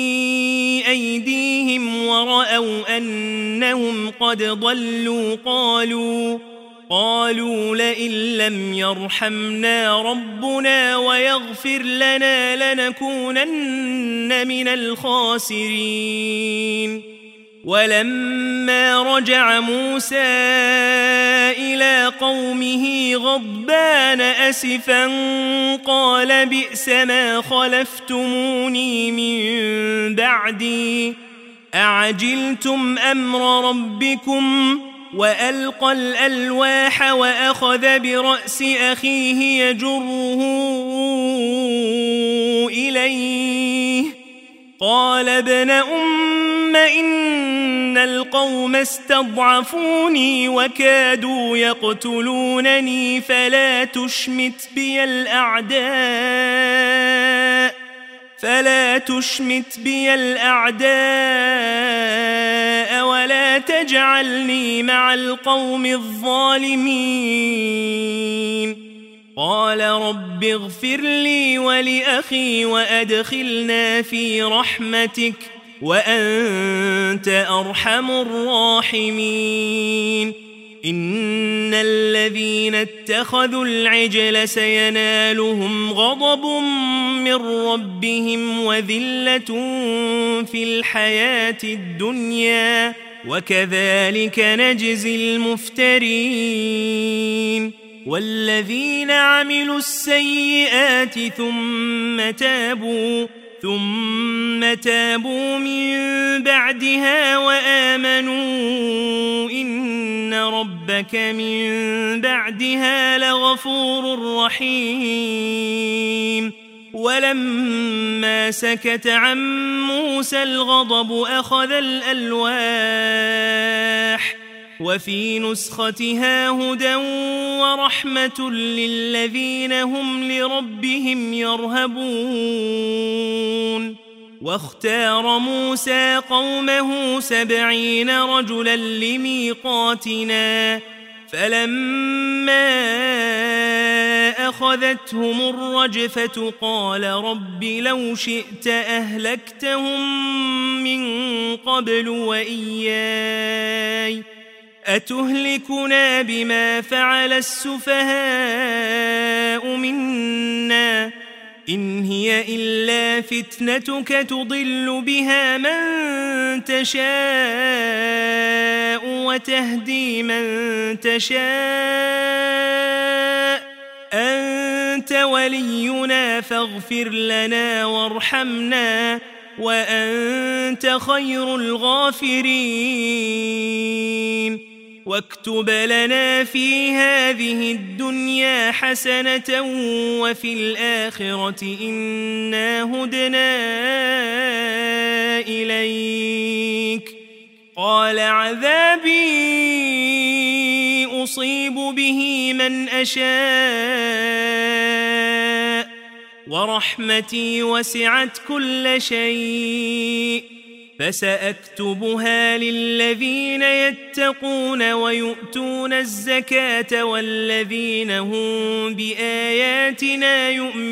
أيديهم ورأوا أنهم قد ضلوا قالوا قالوا لئن لم يرحمنا ربنا ويغفر لنا لنكونن من الخاسرين ولما رجع موسى إلى قومه غضبان أسفا قال بئس ما خلفتموني من بعدي أعجلتم أمر ربكم وألقى الألواح وأخذ برأس أخيه يجره إليه قال ابن أم إن القوم استضعفوني وكادوا يقتلونني فلا تشمت بي الأعداء فلا تشمت بي الأعداء ولا تجعلني مع القوم الظالمين قال رب اغفر لي ولأخي وأدخلنا في رحمتك وأنت أرحم الراحمين إن الذين اتخذوا العجل سينالهم غضب من ربهم وذلة في الحياة الدنيا وكذلك نجزي المفترين والذين عملوا السيئات ثم تابوا ثم تابوا من بعدها وآمنوا إن ربك من بعدها لغفور رحيم ولما سكت عن موسى الغضب أخذ الألواح وفي نسختها هدى ورحمة للذين هم لربهم يرهبون واختار موسى قومه سبعين رجلا لميقاتنا فلما أخذتهم الرجفة قال رب لو شئت أهلكتهم من قبل وإياي أتهلكنا بما فعل السفهاء منا إن هي إلا فتنتك تضل بها من تشاء وتهدي من تشاء أنت ولينا فاغفر لنا وارحمنا وأنت خير الغافرين واكتب لنا في هذه الدنيا حسنة وفي الآخرة إنا هدنا إليك قال عذابي أصيب به من أشاء ورحمتي وسعت كل شيء فسأكتبها للذين يتقون ويؤتون الزكاة والذين هم بآياتنا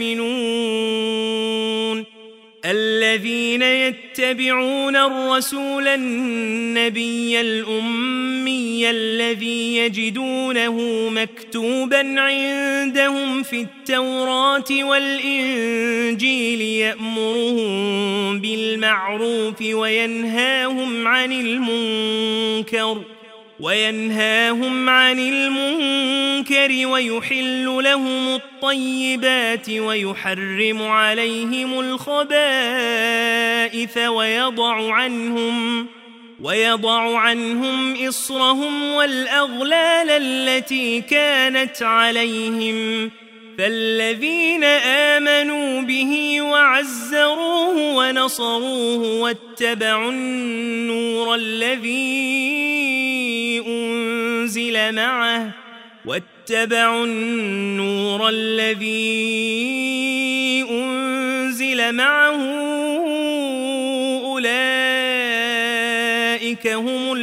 يؤمنون الذين يتبعون الرسول النبي الأمي الذي يجدونه مكتوبا عندهم في التوراة والإنجيل يأمرهم بالمعروف وينهاهم عن المنكر وينهاهم عن المنكر ويحل لهم الطيبات ويحرم عليهم الخبائث ويضع عنهم ويضع عنهم إصرهم والأغلال التي كانت عليهم فالذين آمنوا به وعزروه ونصروه واتبعوا النور الذي أنزل معه واتبعوا النور الذي أنزل معه فأولئك هم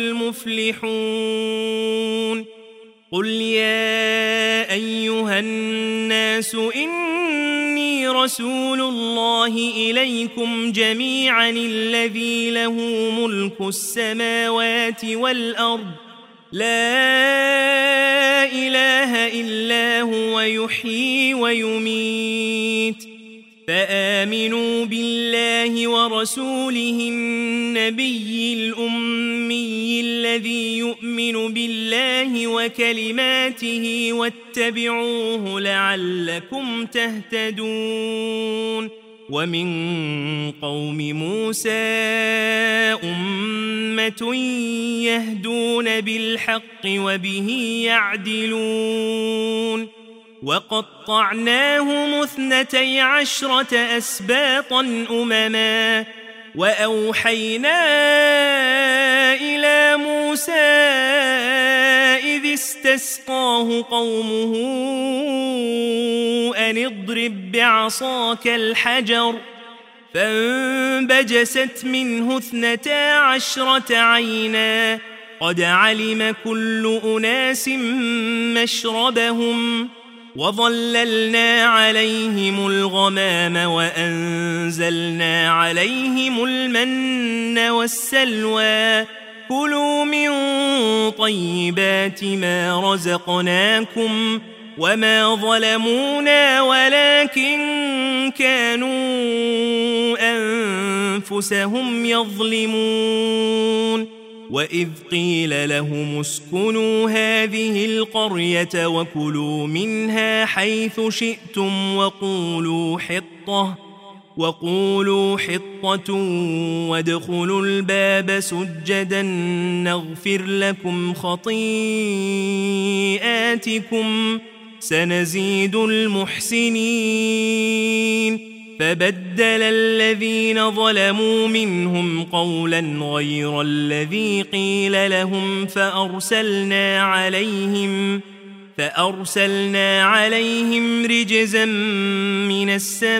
المفلحون قل يا أيها الناس إني رسول الله إليكم جميعا الذي له ملك السماوات والأرض لا إله إلا هو يحيي ويميت فآمنوا بالله ورسوله النبي الأمي الذي يؤمن بالله وكلماته واتبعوه لعلكم تهتدون ومن قوم موسى أمة يهدون بالحق وبه يعدلون وقطعناهم اثنتي عشرة أسباطا أمما وأوحينا إلى موسى إذ استسقاه قومه أن اضرب بعصاك الحجر فانبجست منه اثنتا عشرة عينا قد علم كل أناس مشربهم وظللنا عليهم الغمام وأنزلنا عليهم المن والسلوى كلوا من طيبات ما رزقناكم وما ظلمونا ولكن كانوا أنفسهم يظلمون وإذ قيل لهم اسكنوا هذه القرية وكلوا منها حيث شئتم وقولوا حطة وقولوا حطة وادخلوا الباب سجدا نغفر لكم خطيئاتكم سنزيد المحسنين فبدل الذين ظلموا منهم قولا غير الذي قيل لهم فأرسلنا عليهم فأرسلنا عليهم رجزا من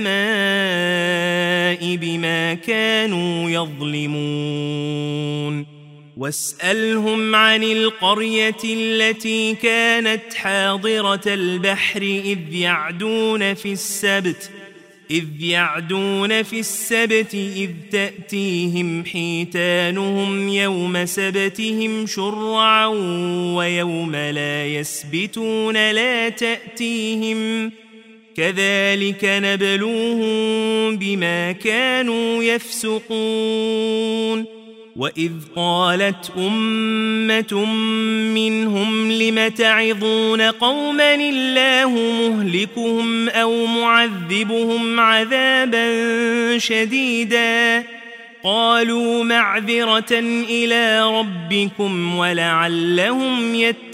السماء بما كانوا يظلمون واسألهم عن القرية التي كانت حاضرة البحر إذ يعدون في السبت إذ يعدون في السبت إذ تأتيهم حيتانهم يوم سبتهم شرعا ويوم لا يسبتون لا تأتيهم كذلك نبلوهم بما كانوا يفسقون وإذ قالت أمة منهم لم تعظون قوما الله مهلكهم أو معذبهم عذابا شديدا قالوا معذرة إلى ربكم ولعلهم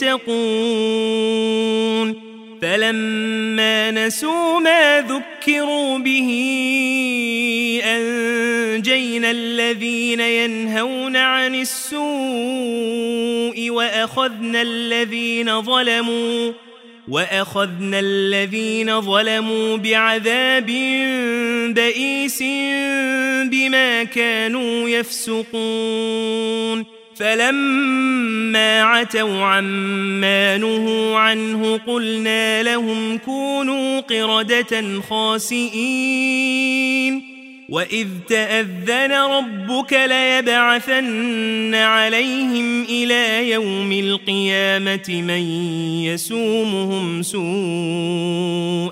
يتقون فلما نسوا ما ذكروا به أنجينا الذين ينهون عن السوء وأخذنا الذين ظلموا وأخذنا الذين ظلموا بعذاب بئيس بما كانوا يفسقون فلما عتوا عما نهوا عنه قلنا لهم كونوا قردة خاسئين وإذ تأذن ربك ليبعثن عليهم إلى يوم القيامة من يسومهم سوء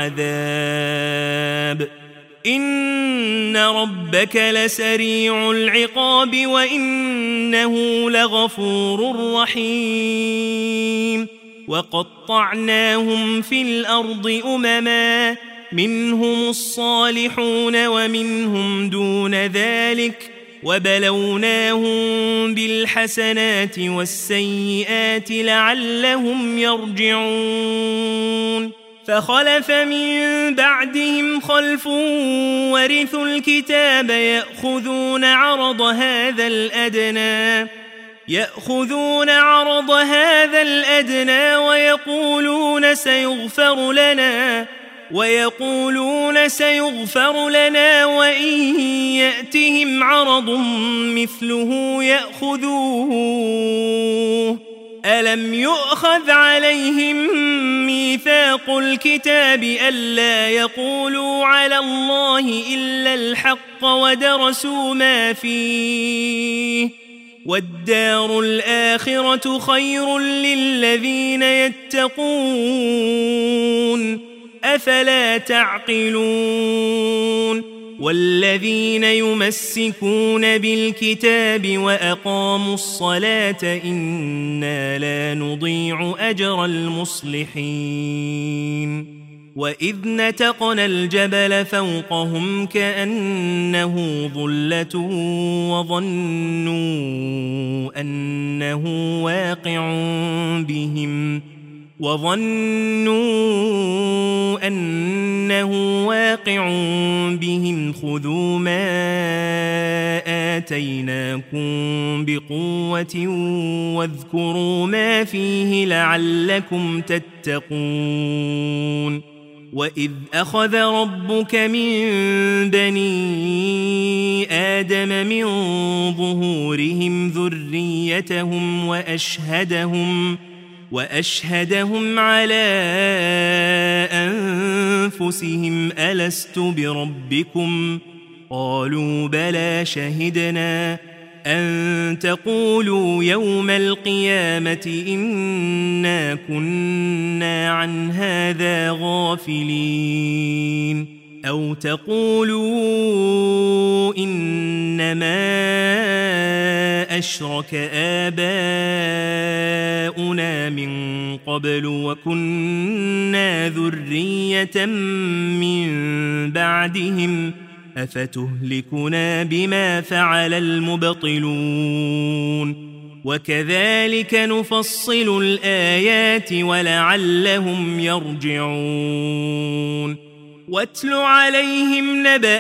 العذاب إن ربك لسريع العقاب وإنه لغفور رحيم وقطعناهم في الأرض أمما منهم الصالحون ومنهم دون ذلك وبلوناهم بالحسنات والسيئات لعلهم يرجعون فخلف من بعدهم خلف ورثوا الكتاب يأخذون عرض هذا الأدنى يأخذون عرض هذا الأدنى ويقولون سيغفر لنا ويقولون سيغفر لنا وإن يأتهم عرض مثله يأخذوه ألم يؤخذ عليهم ميثاق الكتاب ألا يقولوا على الله إلا الحق ودرسوا ما فيه والدار الآخرة خير للذين يتقون أفلا تعقلون والذين يمسكون بالكتاب وأقاموا الصلاة إنا لا نضيع أجر المصلحين وإذ نتقنا الجبل فوقهم كأنه ظلة وظنوا أنه واقع بهم وظنوا أنه واقع بهم خذوا ما آتيناكم بقوة واذكروا ما فيه لعلكم تتقون وإذ أخذ ربك من بني آدم من ظهورهم ذريتهم وأشهدهم وأشهدهم على أنفسهم ألست بربكم قالوا بلى شهدنا أن تقولوا يوم القيامة إنا كنا عن هذا غافلين أو تقولوا إنما أشرك آباؤنا من قبل وكنا ذرية من بعدهم أفتهلكنا بما فعل المبطلون وكذلك نفصل الآيات ولعلهم يرجعون واتل عليهم نبأ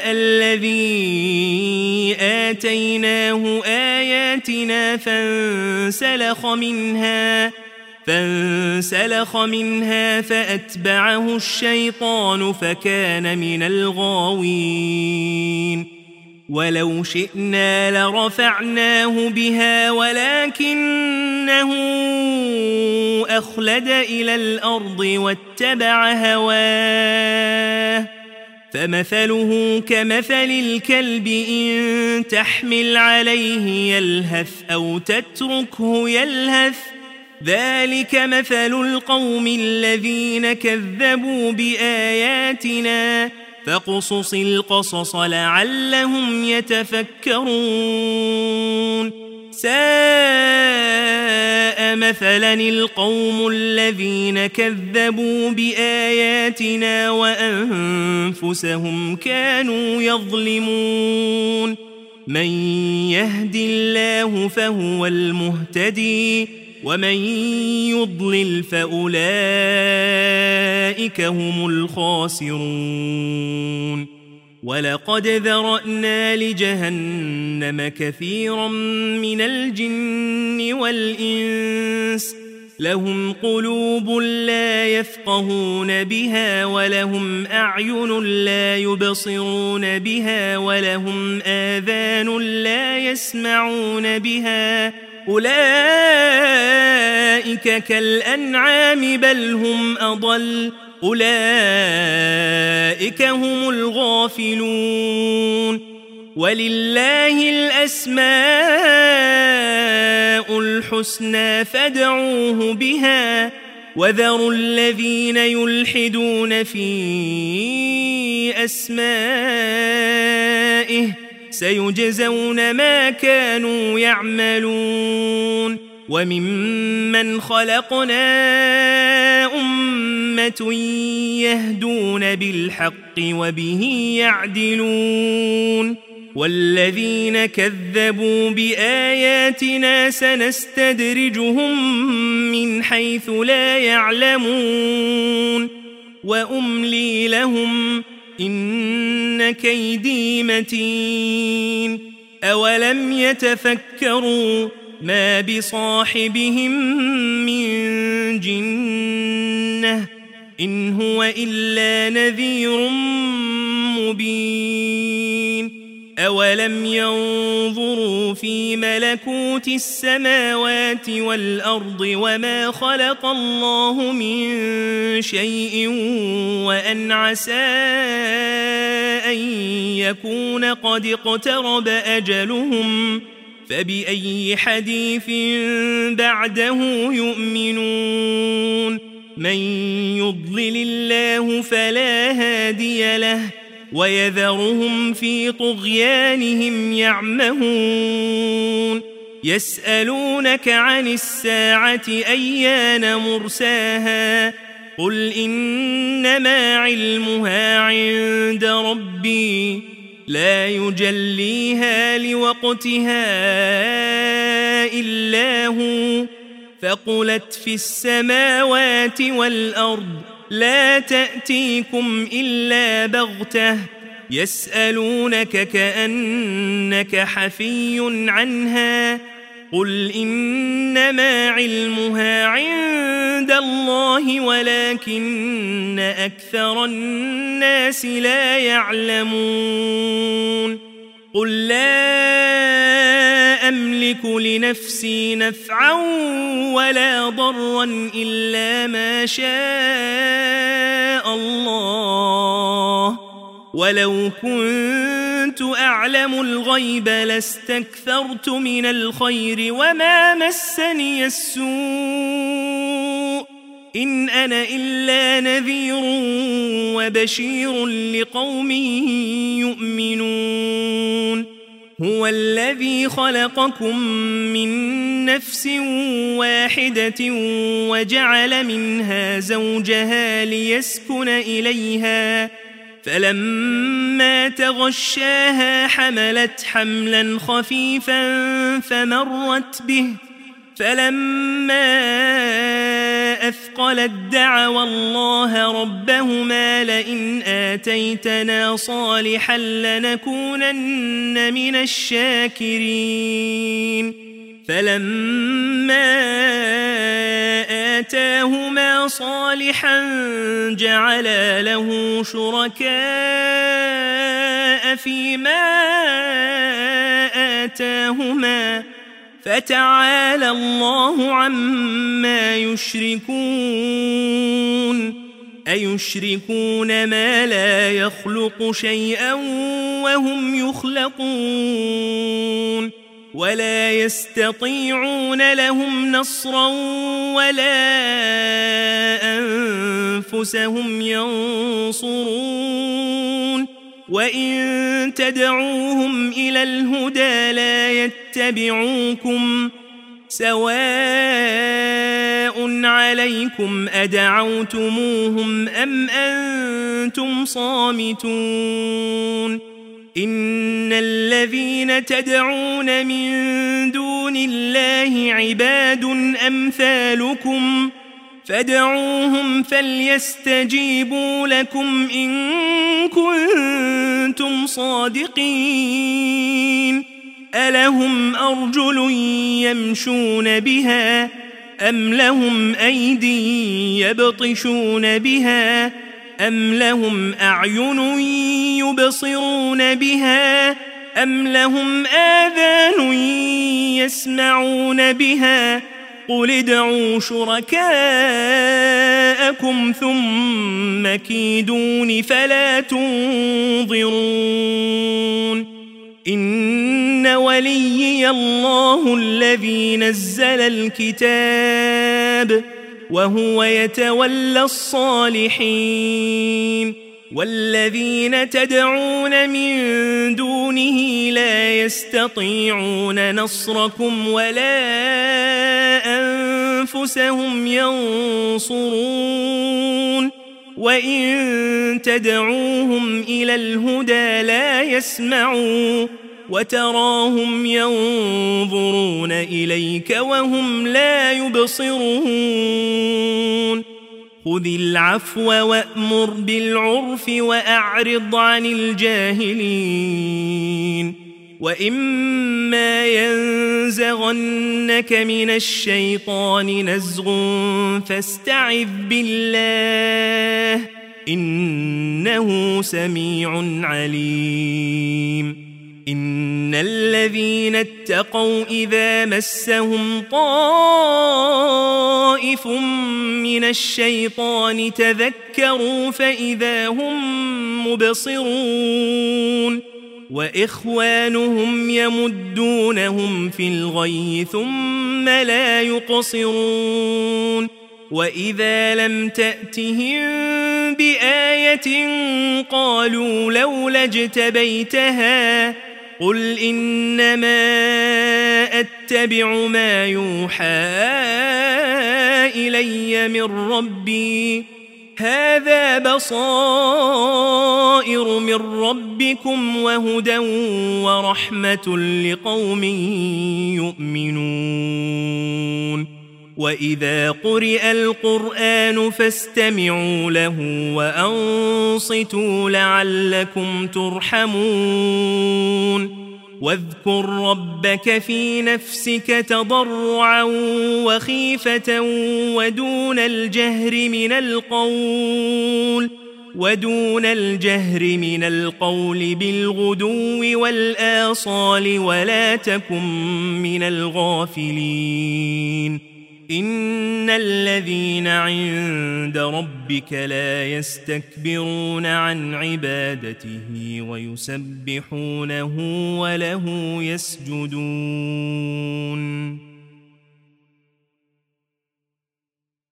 الذي آتيناه آياتنا فانسلخ منها فانسلخ منها فأتبعه الشيطان فكان من الغاوين ولو شئنا لرفعناه بها ولكنه أخلد إلى الأرض واتبع هواه فمثله كمثل الكلب إن تحمل عليه يلهث أو تتركه يلهث ذلك مثل القوم الذين كذبوا بآياتنا فاقصص القصص لعلهم يتفكرون ساء مثلا القوم الذين كذبوا بآياتنا وأنفسهم كانوا يظلمون من يهد الله فهو المهتدي ومن يضلل فأولئك هم الخاسرون ولقد ذرأنا لجهنم كثيرا من الجن والإنس لهم قلوب لا يفقهون بها ولهم أعين لا يبصرون بها ولهم آذان لا يسمعون بها أولئك كالأنعام بل هم أضل أولئك هم الغافلون ولله الأسماء الحسنى فادعوه بها وذروا الذين يلحدون في أسمائه سيجزون ما كانوا يعملون وممن خلقنا أمة يهدون بالحق وبه يعدلون والذين كذبوا بآياتنا سنستدرجهم من حيث لا يعلمون وأملي لهم إن كيدي متين أولم يتفكروا ما بصاحبهم من جنة إن هو إلا نذير مبين أولم ينظروا في ملكوت السماوات والأرض وما خلق الله من شيء وأن عسى أن يكون قد اقترب أجلهم فبأي حديث بعده يؤمنون من يضلل الله فلا هادي له ويذرهم في طغيانهم يعمهون يسألونك عن الساعة أيان مرساها قل إنما علمها عند ربي لا يجليها لوقتها إلا هو ثقلت في السماوات والأرض لا تأتيكم إلا بغتة يسألونك كأنك حفي عنها قل إنما علمها عند الله ولكن أكثر الناس لا يعلمون قل لا أملك لنفسي نفعا ولا ضرا إلا ما شاء الله ولو كنت أعلم الغيب لاستكثرت من الخير وما مسني السوء إن أنا إلا نذير وبشير لقوم يؤمنون هو الذي خلقكم من نفس واحدة وجعل منها زوجها ليسكن إليها فلما تغشاها حملت حملا خفيفا فمرت به فلما أثقلت دعوا الله ربهما لئن آتيتنا صالحا لنكونن من الشاكرين فلما آتاهما صالحا جعلا له شركاء فيما آتاهما فتعالى الله عما يشركون أيشركون ما لا يخلق شيئا وهم يخلقون ولا يستطيعون لهم نصرا ولا أنفسهم ينصرون وإن تدعوهم إلى الهدى لا يتبعوكم سواء عليكم أدعوتموهم أم أنتم صامتون إن الذين تدعون من دون الله عباد أمثالكم فادعوهم فليستجيبوا لكم إن كنتم صادقين ألهم أرجل يمشون بها أم لهم أيدي يبطشون بها أم لهم أعين يبصرون بها أم لهم آذان يسمعون بها قل ادعوا شركاءكم ثم كيدون فلا تنظرون إن وليي الله الذي نزل الكتاب وهو يتولى الصالحين والذين تدعون من دونه لا يستطيعون نصركم ولا أنفسهم ينصرون وإن تدعوهم إلى الهدى لا يسمعوا وتراهم ينظرون إليك وهم لا يبصرون خذ العفو وأمر بالعرف وأعرض عن الجاهلين وإما ينزغنك من الشيطان نزغ فاستعذ بالله إنه سميع عليم إن الذين اتقوا إذا مسهم طائف من الشيطان تذكروا فإذا هم مبصرون وإخوانهم يمدونهم في الغي ثم لا يقصرون وإذا لم تأتهم بآية قالوا لولا اجتبيتها قل إنما أتبع ما يوحى إلي من ربي هذا بصائر من ربكم وهدى ورحمة لقوم يؤمنون وإذا قرئ القرآن فاستمعوا له وأنصتوا لعلكم ترحمون واذكر ربك في نفسك تضرعا وخيفة ودون الجهر من القول ودون الجهر من القول بالغدو والآصال ولا تكن من الغافلين إن الذين عند ربك لا يستكبرون عن عبادته ويسبحونه وله يسجدون